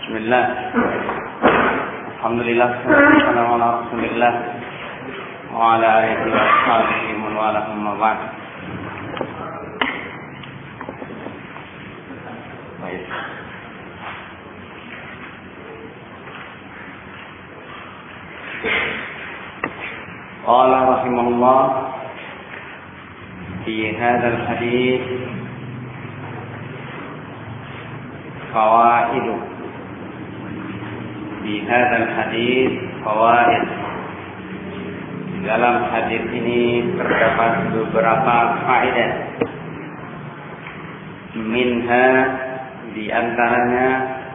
Bismillah. Alhamdulillah. Wassalamu ala Rasulillah wa ala alihi wa sahbihi wa man wala amma ba'd. Baik. Qala rahimahullah fi hadzal hadits fawaid. Di hadzal hadits fawaid. Dalam hadis ini terdapat beberapa faedah. Minha, di antaranya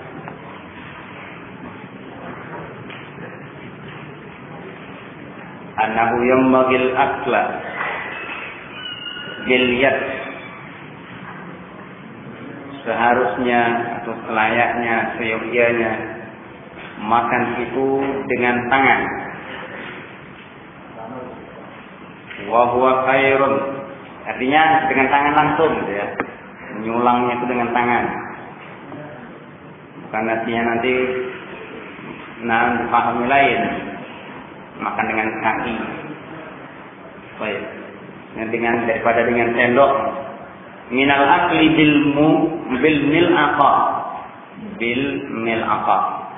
annahu yanbaghil akla bil yad, seharusnya atau selayaknya, seyogyanya makan itu dengan tangan. Wa huwa khairun, artinya dengan tangan langsung gitu ya. Menyulangnya itu dengan tangan. Bukan artinya nanti dipahami lain, makan dengan kaki. Baik. Daripada dengan sendok. Minal akli bil mil'aqa. Bil mil'aqa.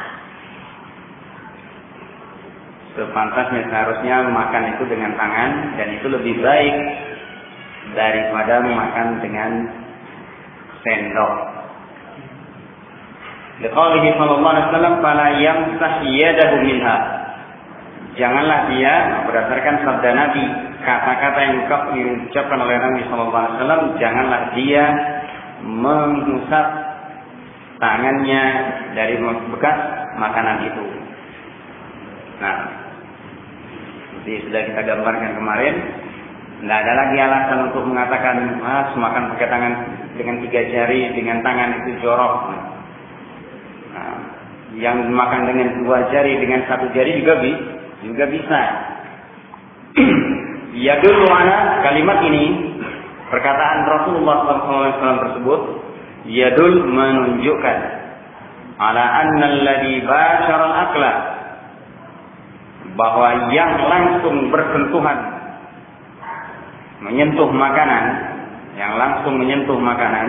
Sepantasnya seharusnya makan itu dengan tangan, dan itu lebih baik daripada makan dengan sendok. Liqaulihi sallallahu alaihi wasallam fala yamsah yadahu minha. Janganlah dia, berdasarkan sabda Nabi, kata-kata yang diucapkan oleh Nabi sallallahu alaihi wasallam, janganlah dia mengusap tangannya dari bekas makanan itu. Nah, seperti sudah kita gambarkan kemarin, tidak ada lagi alasan untuk mengatakan makan pakai tangan dengan 3 jari, dengan tangan itu jorok. Nah, yang makan dengan 2 jari, dengan 1 jari juga bisa. Yadullu ala, kalimat ini, perkataan Rasulullah SAW tersebut, yadul, menunjukkan ala anna alladhi bashara al-akla, bahwa yang langsung bersentuhan, menyentuh makanan, yang langsung menyentuh makanan,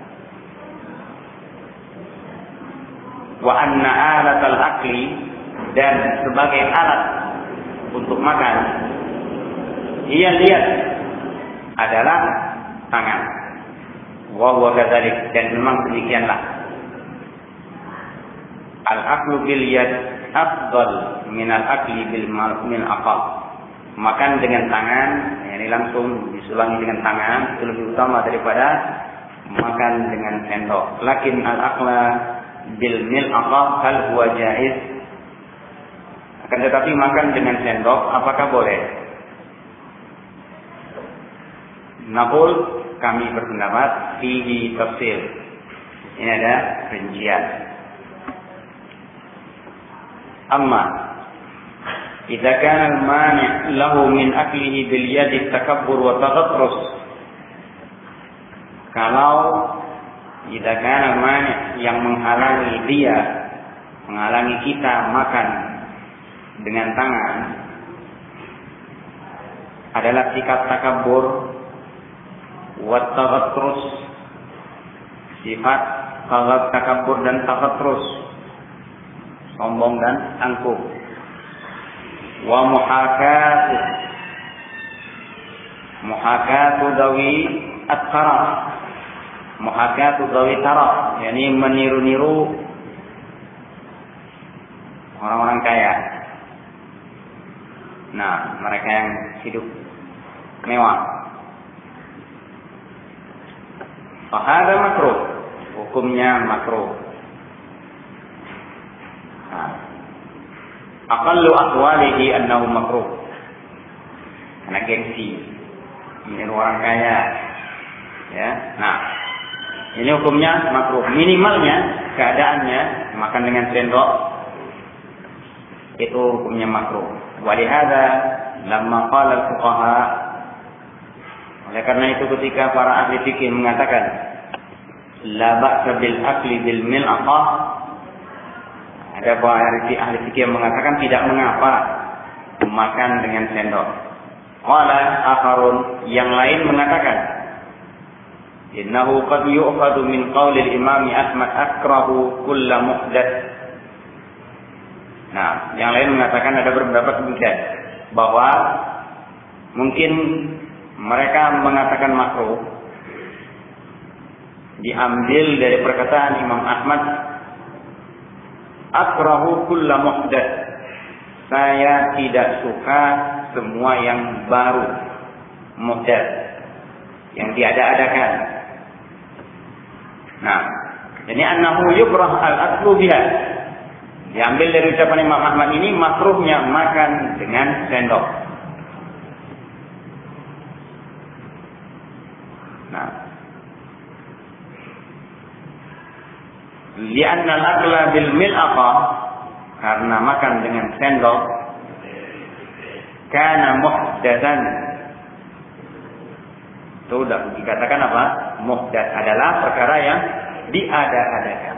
wa anna alatal akli, dan sebagai alat untuk makan, ia lihat adalah tangan. Wa huwa kadzalik, dan memang demikianlah. Al-aklu bil yad afdal min al-akli bil mil'aqah. Makan dengan tangan, ini langsung disulangi dengan tangan, itu lebih utama daripada makan dengan sendok. Lakin al-akla bil mil'aqah hal huwa jaiz. Akan tetapi makan dengan sendok apakah boleh? Naqul, kami berpendapat fihi tafsir. Ini ada rincian. Amma idza kana al-mani' lahu min aklihi bil yadi takabbur wa taghatrus. Kalau idza kana al-mani' yang menghalangi dia, menghalangi kita makan dengan tangan adalah sikap takabbur wa taghatrus, sifat takabbur dan taghatrus, sombong dan angkuh. Wa muhakatu dawi at-taraf, muhakatu dawi taraf, yakni meniru-niru orang-orang kaya. Nah, mereka yang hidup mewah. Fahada makruh, hukumnya makruh. Aqallu aqwalihi annahu makruh. Karena gengsi, meniru orang kaya. Ya. Nah, ini hukumnya makruh. Minimalnya keadaannya makan dengan sendok itu hukumnya makruh. Walihada lamma qala al-fuqaha, oleh karena itu ketika para ahli fikih mengatakan la ba'sa bil akli bil mil'aqah, Ada ahli fikih yang mengatakan tidak mengapa makan dengan sendok. Qala akharun, yang lain mengatakan innahu qad yu'khadhu min qawli al-Imam Ahmad akrahu kulla muhdats. Nah, yang lain mengatakan ada beberapa demikian bahwa mungkin mereka mengatakan makruh diambil dari perkataan Imam Ahmad akrahu kulla muhdats. Saya tidak suka semua yang baru, muhdats, yang diada-adakan. Nah, jadi annahu yukrah al-aklu biha. Diambil dari ucapan Imam Ahmad ini makruhnya makan dengan sendok. Nah, li'anna al-akla bil mil'aqa, karena makan dengan sendok, kana muhdatsan. Itu sudah dikatakan apa? Muhdats adalah perkara yang diada-adakan.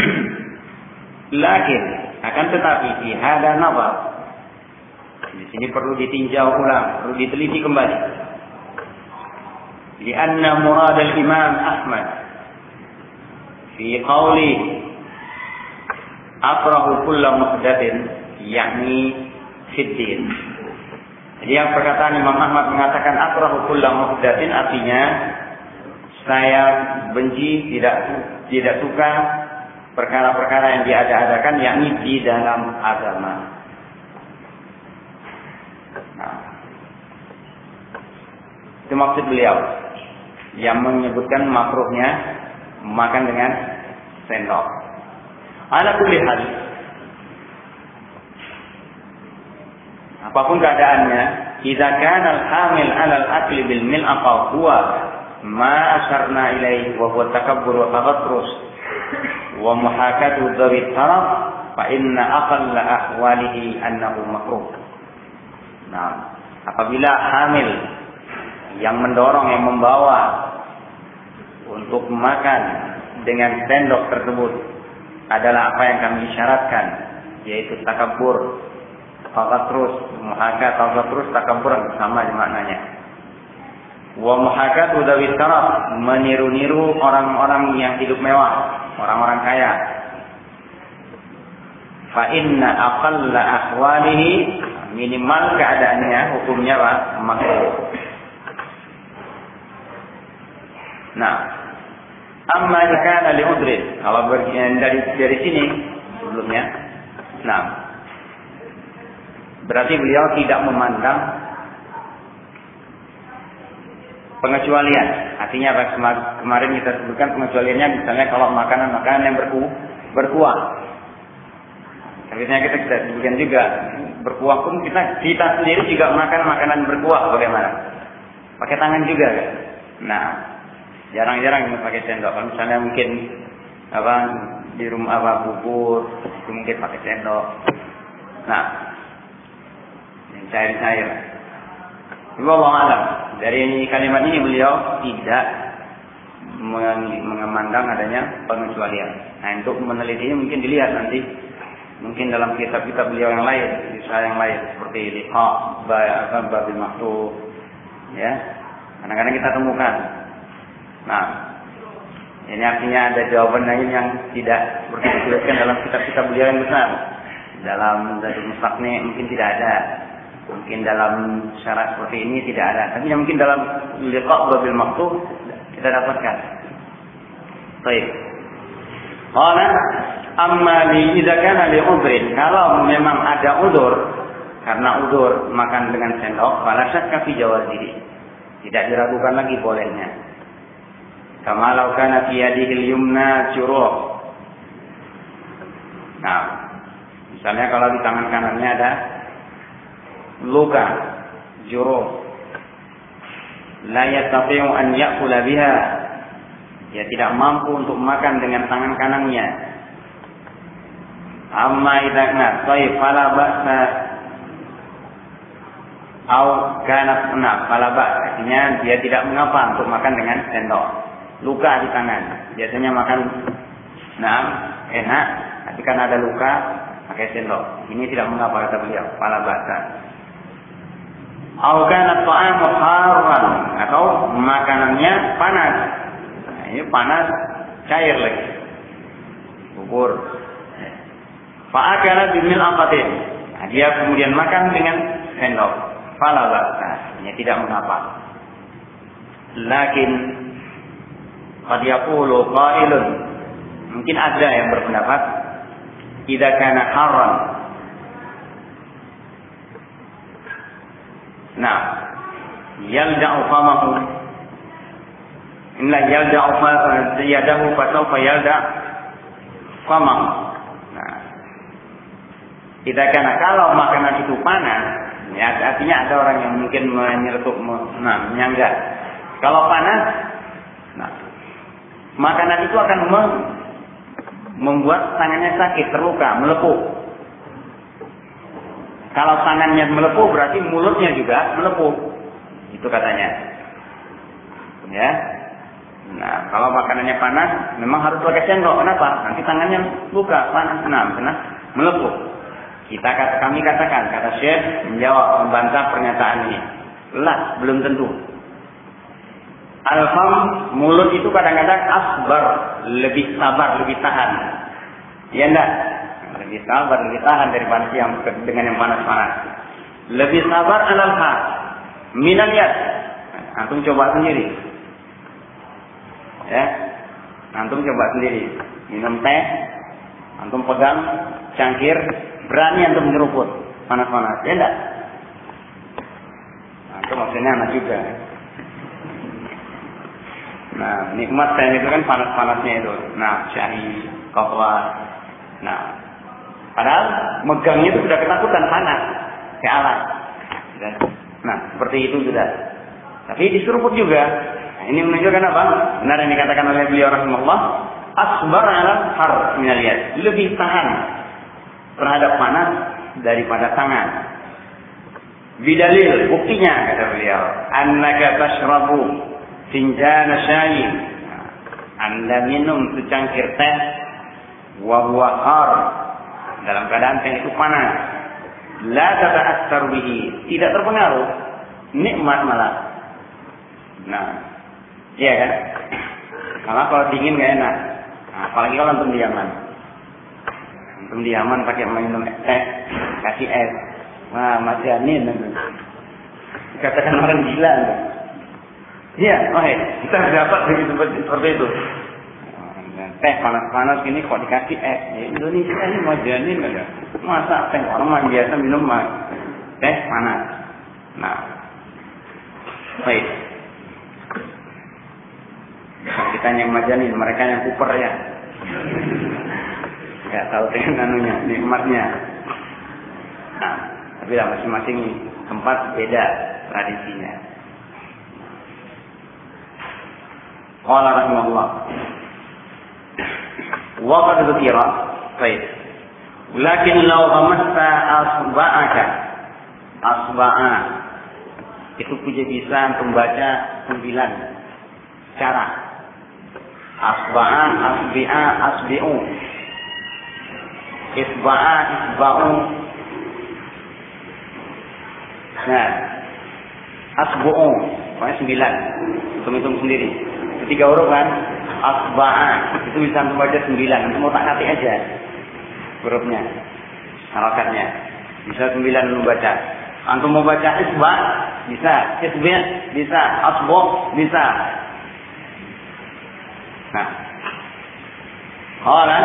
Lakin akan tetapi di hada nazar. Di sini perlu ditinjau ulang, perlu diteliti kembali. Li'anna murad al-Imam Ahmad fi qawli akrahu kulla muhdatsin, yakni fiddin. Jadi yang perkataan Imam Ahmad mengatakan akrahu kulla muhdatsin, artinya saya benci, tidak suka perkara-perkara yang diada-adakan, yakni di dalam agama. Nah, itu maksud beliau yang menyebutkan makruhnya makan dengan sendok. Ala kulli hal, apapun keadaannya, idza kana al-hamil 'ala al-akli bil mil'aqa huwa ma asharna ilaihi wa huwa takabbur wa taghatrus wa muhakatu dhawi taraf, fa inna aqalla ahwalihi annahu makruh. Nah, apabila hamil yang mendorong, yang membawa untuk makan dengan sendok tersebut adalah apa yang kami isyaratkan, yaitu takabur, taghatrus, muhakat, taghatrus, takabur sama maknanya. Wa muhakatu dhawi taraf, meniru-niru orang-orang yang hidup mewah, orang-orang kaya. Fa inna aqalla ahwalihi, minimal keadaannya, hukumnya apa? Makruh. Nah, amma jika li udrin, kalau dari sini sebelumnya, nah, berarti beliau tidak memandang pengecualian. Artinya apa? Kemarin kita sebutkan pengecualiannya, misalnya kalau makanan-makanan yang berkuah. Akhirnya kita sebutkan juga berkuah pun kita sendiri juga makan makanan berkuah, bagaimana? Pakai tangan juga kan? Nah, jarang-jarang kita pakai sendok. Kalau misalnya mungkin apa di rumah apa bubur, itu mungkin pakai sendok. Nah, yang cair-cair. Wallahu a'lam. Dari kalimat ini beliau tidak mengemandang adanya pengecualian. Nah, untuk menelitinya mungkin dilihat nanti, mungkin dalam kitab-kitab beliau yang lain, kisah yang lain seperti Liqa, Babil Maktub, ya. Kadang-kadang kita temukan. Nah, ini artinya ada jawaban lain yang tidak seperti disebutkan dalam kitab-kitab beliau yang besar. Dalam Zadul Mustaqni mungkin tidak ada. Mungkin dalam syarat seperti ini tidak ada. Tapi mungkin dalam Liqa Babil Maktub kita dapatkan. Baik. Qala amma li idza kana li udrin, kalau memang ada udzur, karena udzur makan dengan sendok, fala syakka fi jawazihi. Tidak diragukan lagi bolehnya. Kama law kana fi yadihi al-yumna juruh. Nah, misalnya kalau di tangan kanannya ada luka, juruh, la yastati'u an ya'kula biha, dia tidak mampu untuk makan dengan tangan kanannya. Amma idza kana tayyib fala ba'sa au kana fala ba'sa, artinya dia tidak mengapa untuk makan dengan sendok. Luka di tangan, biasanya makan enak, tapi kan ada luka, pakai sendok. Ini tidak mengapa kata beliau, fala ba'sa. Au kana ta'amu harran, atau makanannya panas. Nah, ini panas cair lagi. Bubur. Fa akala bimil aqatin. Nah, dia kemudian makan dengan sendok. Fala ba'sa. Ini tidak mengapa. Lakin qad yaqulu qailun, mungkin ada yang berpendapat idza kana harran. Nah, yalda'u famahu. Inna yalda'u yadahu fa sawfa yalda' famahu. Nah, idza kana, kalau makanan itu panas, ya artinya ada orang yang mungkin menyeletuk, menyangga. Kalau panas, nah, makanan itu akan membuat tangannya sakit, terluka, melepuh. Kalau tangannya melepuh berarti mulutnya juga melepuh. Itu katanya. Ya. Nah, kalau makanannya panas, memang harus pakai sendok. Kenapa? Nanti tangannya luka, panas, kena melepuh. Kami katakan, kata Syekh menjawab, membantah pernyataan ini. Lah, belum tentu. Al-fam, mulut itu kadang-kadang asbar, lebih sabar, lebih tahan. Ya enggak? Lebih sabar, lebih tahan daripada yang dengan yang panas-panas. Lebih sabar alal-ha, minal yad. Antum coba sendiri. Ya. Antum coba sendiri. Minum teh, antum pegang cangkir, berani antum nyeruput panas-panas. Ya enggak? Antum maksudnya anak juga. Nah, nikmat teh itu kan panas-panasnya itu. Nah, syahid, qahwa. Nah, padahal megangnya itu sudah ketakutan panas, kayak alat. Nah, seperti itu sudah. Tapi diseruput juga. Nah, ini menunjukkan apa? Benar yang dikatakan oleh beliau rahimahullah, asbar ala har minal yad, lebih tahan terhadap panas daripada tangan. Bidalil, buktinya kata beliau, annaka tashrabu finjana syai. Anda minum secangkir teh wa huwa har, dalam keadaan teh itu panas. La tata'assar bihi, tidak terpengaruh, nikmat malah. Nah, iya kan? Kalau dingin nggak enak. Nah, apalagi kalau antum di Yaman. Antum di Yaman pakai minum teh, kasih es. Wah, majanin. Katakan orang gila. Iya, kita dapat seperti itu. Teh panas-panas gini kok dikasih es. Indonesia ini majanin aja. Masa teh orang biasa minum teh panas. Nah, baik. Kita yang majanin, mereka yang kuper ya. Gak tahu dengan anunya, nikmatnya. Nah, tapi lah masing-masing tempat beda tradisinya. Qala rahimahullah. Wa qad dzukira. Baik. Lakin law ghamasta asba'a. Itu punya bisa untuk membaca 9 cara. Asba'a, asbi'a, asbi'u. Isba'a, isba'u. Nah, asbu'u, pokoknya 9. Hitung-hitung sendiri. Ketiga huruf kan, asba'a, itu bisa membaca 9. Itu mau tak hati aja hurufnya, harakatnya. Bisa 9 membaca. Antum mau baca isba, bisa. Isbi' bisa. Asbu' bisa. Nah, qala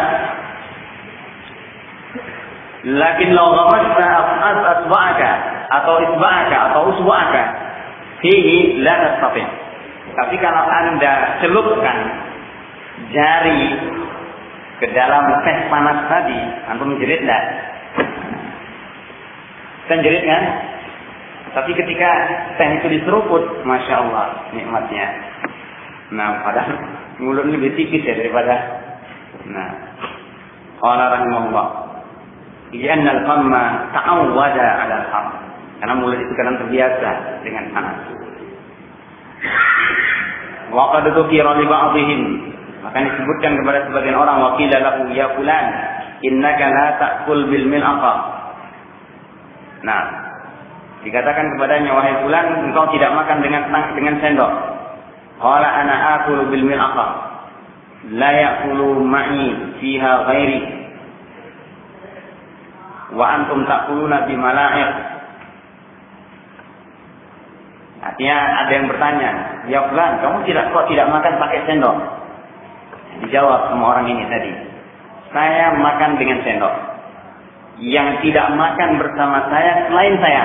lakin law ghamasta asba'aka atau isba'aka atau usbu'aka fihi la tastati'. Tapi kalau Anda celupkan jari ke dalam teh panas tadi, antum menjerit enggak? Kan jerit kan? Tapi ketika teh itu diseruput, masya Allah nikmatnya. Nah, padahal mulut lebih tipis ya daripada. Nah, qala rahimahullah, "Li'anna al-famma ta'awwada 'ala al-har." Karena mulut itu kadang terbiasa dengan panas. Wa qad dzukira li ba'dihim, maka disebutkan kepada sebagian orang, wa qila lahu ya fulan, innaka la ta'kul bil mil'aqah. Nah, dikatakan kepadanya, wahai fulan, engkau tidak makan dengan sendok. Qala ana akulu bil mil'aqah, la ya'kulu ma'i fiha ghairi, wa antum ta'kuluna bi mala'iq. Artinya ada yang bertanya, ya fulan, kamu kok tidak makan pakai sendok? Dijawab sama orang ini tadi, saya makan dengan sendok. Yang tidak makan bersama saya selain saya,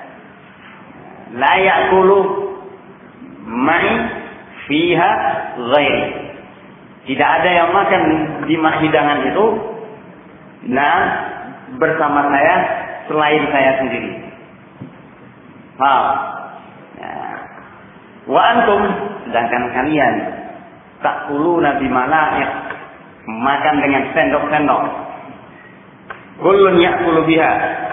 la ya'kulu ma'i fiha ghairi. Tidak ada yang makan di hidangan itu bersama saya selain saya sendiri. Wa antum, sedangkan kalian ta'kuluna bi mala'iq, makan dengan sendok-sendok. Kullun ya'kulu biha.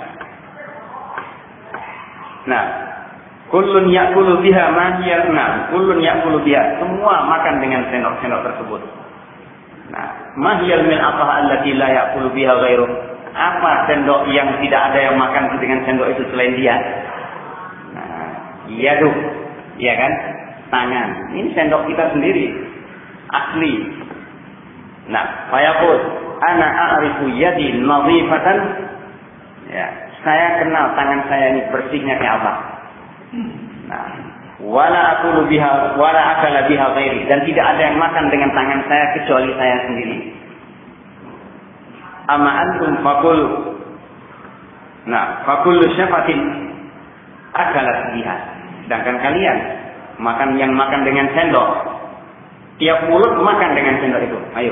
Nah, kullun ya'kulu biha ma hiya, kullun ya'kulu biha. Semua makan dengan sendok-sendok tersebut. Nah, ma hiya al-mil'aqah allati la ya'kulu biha ghairuh. Apa sendok yang tidak ada yang makan dengan sendok itu selain dia? Nah, yadu, iya kan? Tangan. Ini sendok kita sendiri, asli. Nah, fayaqul ana a'rifu yadi nadhifatan. Ya, saya kenal tangan saya ini bersihnya kayak apa. Nah, wala aqulu biha wala akala biha ghairi, dan tidak ada yang makan dengan tangan saya kecuali saya sendiri. Ama antum faqul. Nah, faqul syafatin akalat biha. Sedangkan kalian makan dengan sendok. Tiap mulut makan dengan sendok itu. Ayo.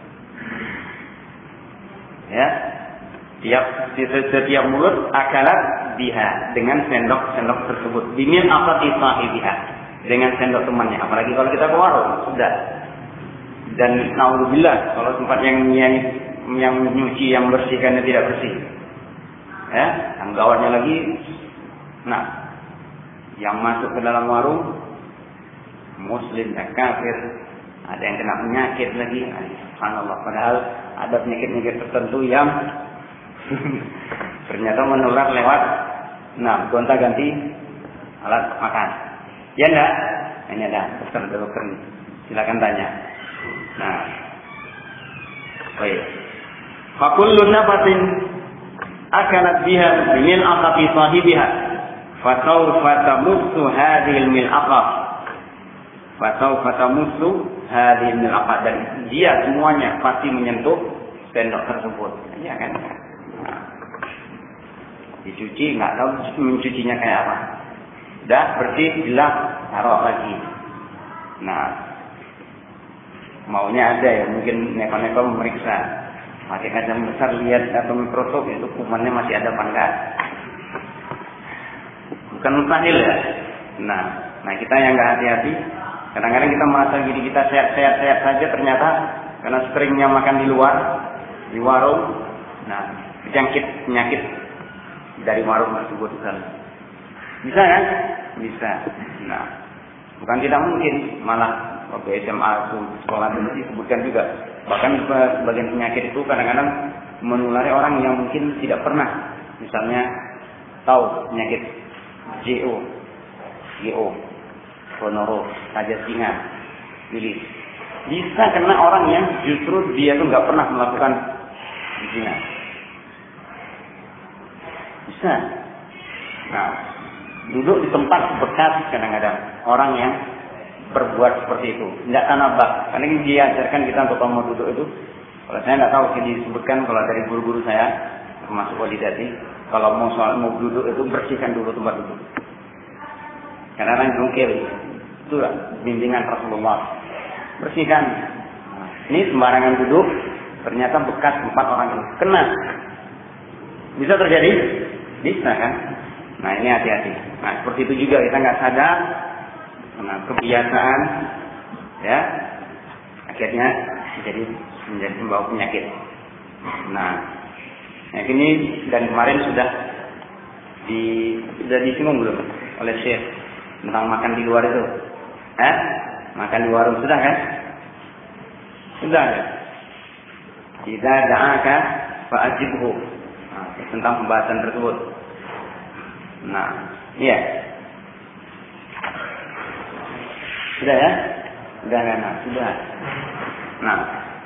Ya. Setiap mulut akalat biha, dengan sendok-sendok tersebut. Bimin afati sahibiha, dengan sendok temannya. Apalagi kalau kita ke warung, sudah. Dan naudzubillah kalau tempat yang nyuci, yang bersihkannya tidak bersih. Ya, yang gawatnya lagi, yang masuk ke dalam warung muslim dan kafir, ada yang kena penyakit lagi. Subhanallah, padahal ada penyakit-penyakit tertentu yang ternyata menular lewat gonta-ganti alat makan. Ya enggak? Ini ada dokter nih. Silakan tanya. Nah, baik. Fa kullu nafatin akalat biha min aqati sahibiha fa sawfa tamussu hadhihi al-mil'aqah. Fa sawfa tamussu hadhihi al-mil'aqah, dan dia semuanya pasti menyentuh sendok tersebut. Ya kan? Dicuci, nggak tahu mencucinya kayak apa. Dah bersih, jelas, taruh lagi. Nah, maunya ada ya, mungkin neko-neko memeriksa, pakai kaca besar lihat atau mikroskop itu kumannya masih ada apa enggak. Bukan mustahil ya. Nah kita yang nggak hati-hati, kadang-kadang kita merasa diri kita sehat-sehat saja, ternyata karena seringnya makan di luar, di warung, penyakit dari warung tersebut kan. Bisa kan? Bisa. Nah, bukan tidak mungkin, malah waktu SMA sekolah dulu disebutkan juga. Bahkan bagian penyakit itu kadang-kadang menulari orang yang mungkin tidak pernah, misalnya tahu penyakit GO, gonoro, saja singa, bilis. Bisa kena orang yang justru dia tuh nggak pernah melakukan zina. Bisa. Nah, duduk di tempat bekas kadang-kadang orang yang berbuat seperti itu, tidak tanabah. Karena ini diajarkan kita untuk mau duduk itu. Kalau saya nggak tahu, ini disebutkan kalau dari guru-guru saya, termasuk walidati, kalau mau duduk itu bersihkan dulu tempat duduk. Karena orang jungkir, itu bimbingan Rasulullah. Bersihkan. Nah, ini sembarangan duduk, ternyata bekas tempat orang itu kena. Bisa terjadi? Bisa kan? Nah ini hati-hati. Nah seperti itu juga kita nggak sadar, kebiasaan, ya akhirnya menjadi membawa penyakit. Nah ini dan kemarin sudah disinggung belum oleh Syekh tentang makan di luar itu? Makan di warung sudah kan? Sudah ya. Idza da'aka fa'ajibhu. Nah, tentang pembahasan tersebut. Nah, iya. Sudah ya? Sudah kan? Sudah. Nah.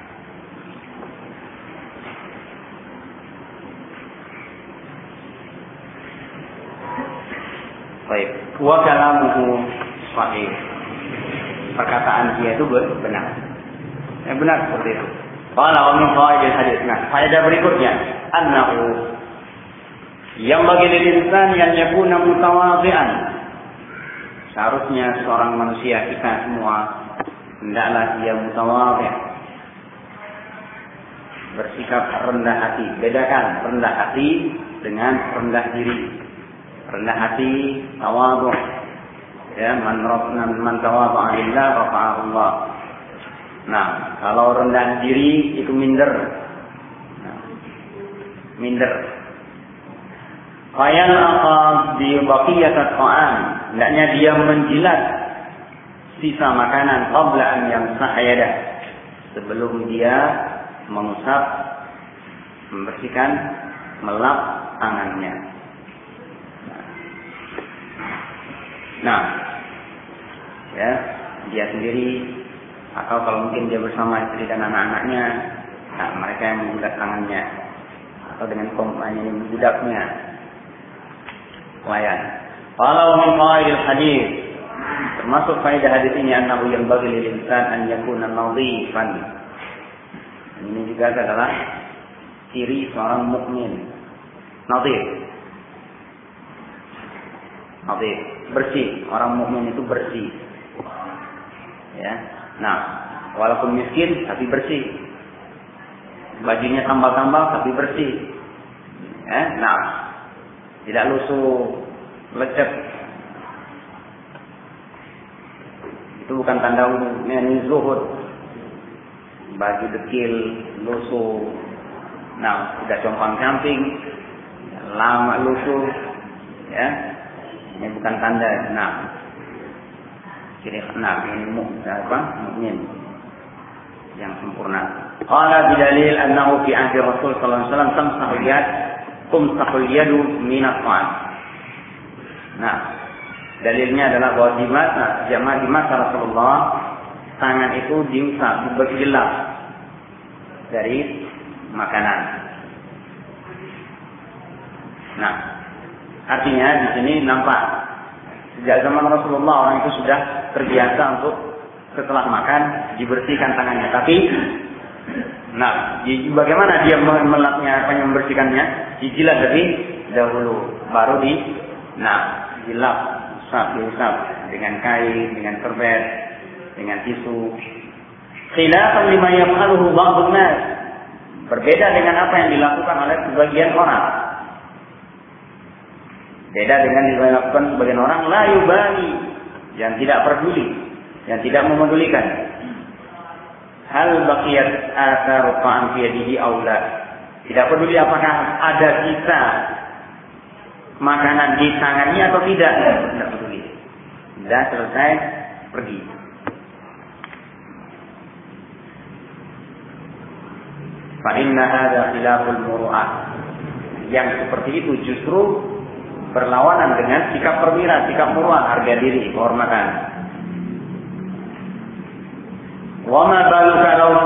Baik. Wa kalamuhu sahih. Perkataan dia itu benar. Benar seperti itu. Qala wa min fawaidil hadis. Nah, faedah berikutnya, annahu yang bagi insan yang yakuna mutawadhi'an. Seharusnya seorang manusia, kita semua, hendaklah dia mutawadhi', bersikap rendah hati. Bedakan rendah hati dengan rendah diri. Rendah hati, tawadhu'. Ya, man tawadha'a lillah rafa'ahu Allah. Nah, kalau rendah diri itu minder. Nah, minder. Fayal aqad bi baqiyatat ta'am. Hendaknya dia menjilat sisa makanan qabla an yamsah yadah. Sebelum dia mengusap, membersihkan, melap tangannya. Nah, ya, dia sendiri atau kalau mungkin dia bersama istri dan anak-anaknya, nah, mereka yang menjilat tangannya atau dengan kompanya budaknya, pelayan. Kalau min qaidil hadis, termasuk faedah hadis ini annahu yanbaghi lil insan an yakuna nadhifan. Ini juga adalah ciri seorang mukmin. Nadhif. Nadhif, bersih. Orang mukmin itu bersih. Ya. Nah, walaupun miskin tapi bersih. Bajunya tambal-tambal tapi bersih. Nah, tidak lusuh, lecet. Itu bukan tanda ini zuhud. Baju dekil, lusuh. Nah, sudah compang-camping, lama lusuh. Ya. Ini bukan tanda. Nah, ciri ini mukmin yang sempurna. Qala bidalil annahu fi ahdi Rasul sallallahu alaihi wasallam tumsahul yadu min at-ta'am. Nah, dalilnya adalah bahwa di masa Rasulullah tangan itu diusap, digelap dari makanan. Nah, artinya di sini nampak sejak zaman Rasulullah orang itu sudah terbiasa untuk setelah makan dibersihkan tangannya. Tapi, nah, bagaimana dia melapnya, membersihkannya? Dijilat lebih dahulu, baru dilap, diusap dengan kain, dengan serbet, dengan tisu. Khilafan lima yaf'aluhu ba'dun nas. Berbeda dengan apa yang dilakukan oleh sebagian orang. Beda dengan dilakukan sebagian orang, la yubali, yang tidak peduli, yang tidak memedulikan. Hal baqiyat athar ta'am fi yadihi aw la. Tidak peduli apakah ada sisa makanan di tangannya atau tidak, tidak peduli. Sudah selesai, pergi. Fa inna hadza khilaful muru'ah. Yang seperti itu justru berlawanan dengan sikap perwira, sikap muru'ah, harga diri, kehormatan. Wa ma baluka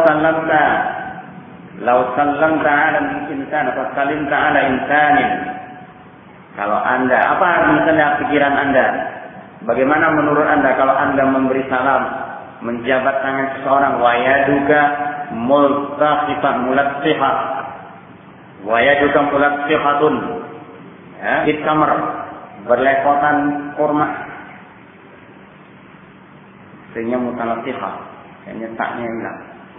law sallamta 'ala insan fa sallimta 'ala insanin. Kalau Anda, apa misalnya pikiran Anda? Bagaimana menurut Anda kalau Anda memberi salam, menjabat tangan seseorang, wa yaduka multaqifan mulattihah. Wa yaduka mulattihatun. Di kamar berlepotan kurma, sehingga mutalatifah, kayaknya taknya hilang.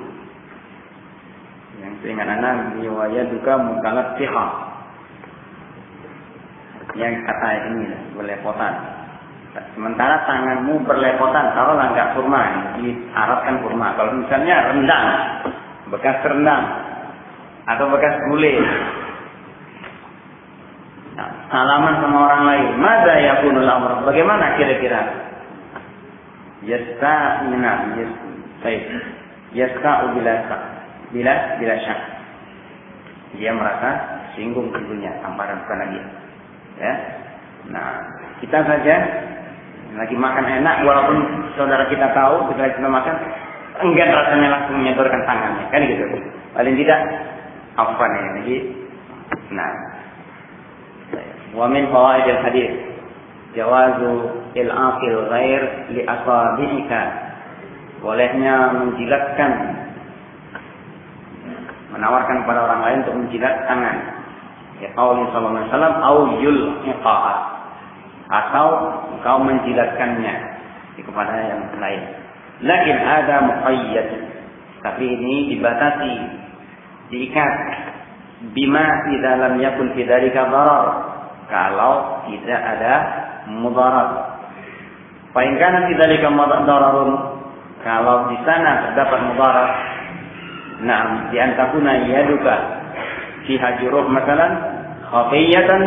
Yang seringan anak riwayat juga mutalatifah, yang kata ini berlepotan. Sementara tanganmu berlepotan, kalau nggak kurma, diharapkan kurma. Kalau misalnya rendang, bekas rendang atau bekas gulai. Salaman sama orang lain, madza yakunul amr? Bagaimana kira-kira? Yasta'u bila syak. dia merasa singgung tentunya, tamparan kepada dia. Ya. Nah, kita saja lagi makan enak, walaupun saudara kita tahu setelah kita makan, enggan rasanya langsung menyodorkan tangannya, kan gitu. Paling tidak, afwan ya. Jadi, nah, wa min fawaidil hadis jawazu il'aqil ghair li asabi'ika, bolehnya menjilatkan, menawarkan kepada orang lain untuk menjilat tangan. Ya qauli sallallahu alaihi wasallam au yul'iqaha, atau engkau menjilatkannya kepada yang lain. Lakin ada muqayyad, tapi ini dibatasi, diikat. Bima idza lam yakun fi dzalika darar, kalau tidak ada mudarat. Fa in kana fi dzalika dararun, kalau di sana terdapat mudarat, nah di antakuna yaduka fi hajruh masalan khafiyatan,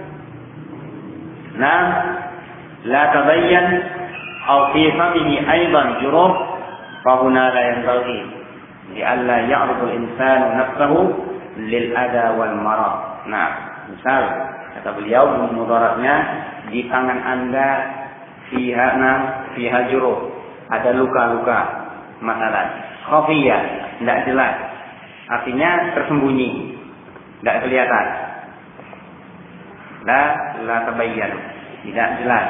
nah la tabayyan aw fi famihi aidan juruh, fa huna la yanbaghi li alla ya'rudu al-insanu nafsahu lil ada wal marad. Nah, misal kata beliau, mudaratnya di tangan Anda fiha juruh, ada luka-luka, masalah khafiyah, tidak jelas, artinya tersembunyi, tidak kelihatan. La tabayyan, tidak jelas.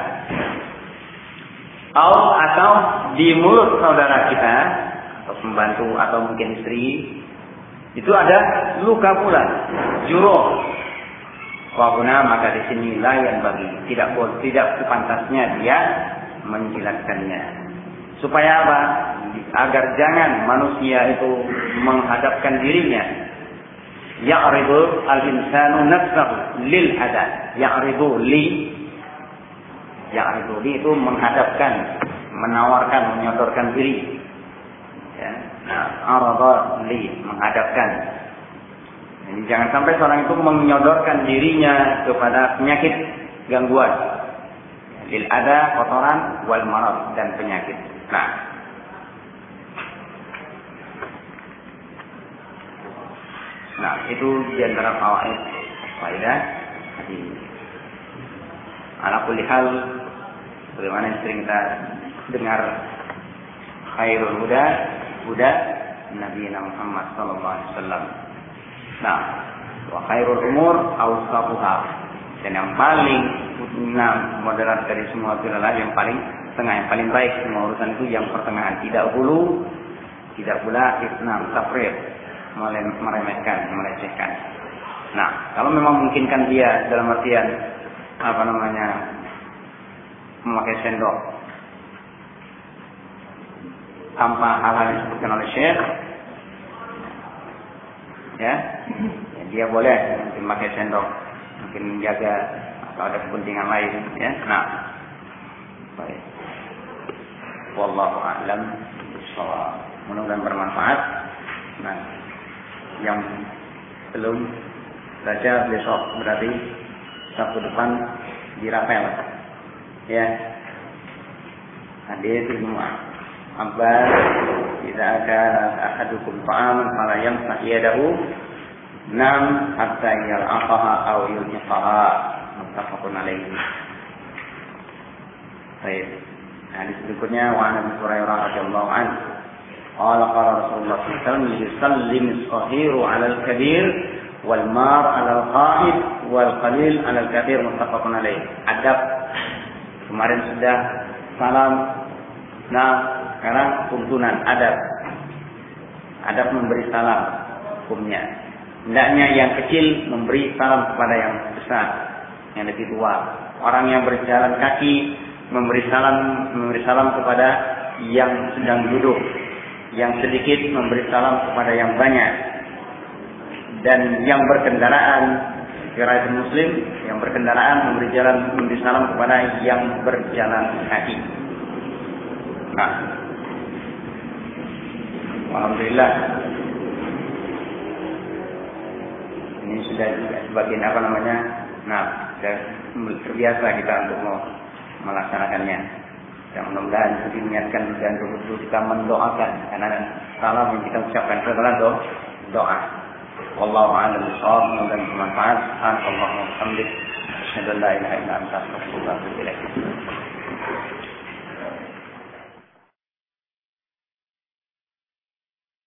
Atau di mulut saudara kita atau pembantu atau mungkin istri itu ada luka pula, juruh. Wabuna, maka di sini layan bagi tidak sepantasnya dia menjilatkannya. Supaya apa? Agar jangan manusia itu menghadapkan dirinya. Ya'ridu al-insanu nafsahu lil adab. Ya'ridu li itu menghadapkan, menawarkan, menyodorkan diri. Ya. Nah, arada li, menghadapkan. Jadi jangan sampai seorang itu menyodorkan dirinya kepada penyakit, gangguan. Lil ada, kotoran, wal marad, dan penyakit. Nah, itu di antara faedah hadis. Ala kulli hal, bagaimana yang sering kita dengar, khairul huda Nabi Muhammad sallallahu alaihi wasallam. Nah, wa khairul umur awsatuha, dan yang paling moderat dari semua adalah yang paling tengah, yang paling baik semua urusan itu yang pertengahan, tidak hulu, tidak pula tafrid, meremehkan, melecehkan. Nah, kalau memang memungkinkan dia dalam artian memakai sendok tanpa hal-hal yang disebutkan oleh Syekh, ya dia boleh mungkin memakai sendok, mungkin menjaga atau ada kepentingan lain, ya. Nah, baik. Wallahu a'lam bishawab. Mudah-mudahan bermanfaat. Nah, yang belum baca besok berarti Sabtu depan di Rapel, ya. Hadis Ibnu Abbas, "Idza akala ahadukum ta'aman fala yamsah yadahu nam hatta yal'aqaha aw yulqiqaha." Muttafaqun alaihi. Baik. Hadis berikutnya wa Nabi Hurairah radhiyallahu anhu qala qala Rasulullah sallallahu alaihi wasallam yusallim as-saghiru 'ala al-kabir wal mar 'ala al-qa'id wal qalil 'ala al-kathir. Muttafaqun alaihi. Adab kemarin sudah salam. Nah, sekarang tuntunan adab. Adab memberi salam hukumnya. Hendaknya yang kecil memberi salam kepada yang besar, yang lebih tua. Orang yang berjalan kaki memberi salam kepada yang sedang duduk. Yang sedikit memberi salam kepada yang banyak. Dan yang berkendaraan, kira Muslim, yang berkendaraan memberi salam kepada yang berjalan kaki. Nah, alhamdulillah, ini sudah sebagian Nah, sudah terbiasa kita untuk melaksanakannya. Dan mudah-mudahan kita niatkan dan betul kita mendoakan, karena salam yang kita ucapkan adalah doa. Wallahu a'lam bishawab. Semoga bermanfaat. Subhanallah wa bihamdik. Asyhadu an la ilaha illa anta astaghfiruka wa atubu ilaik.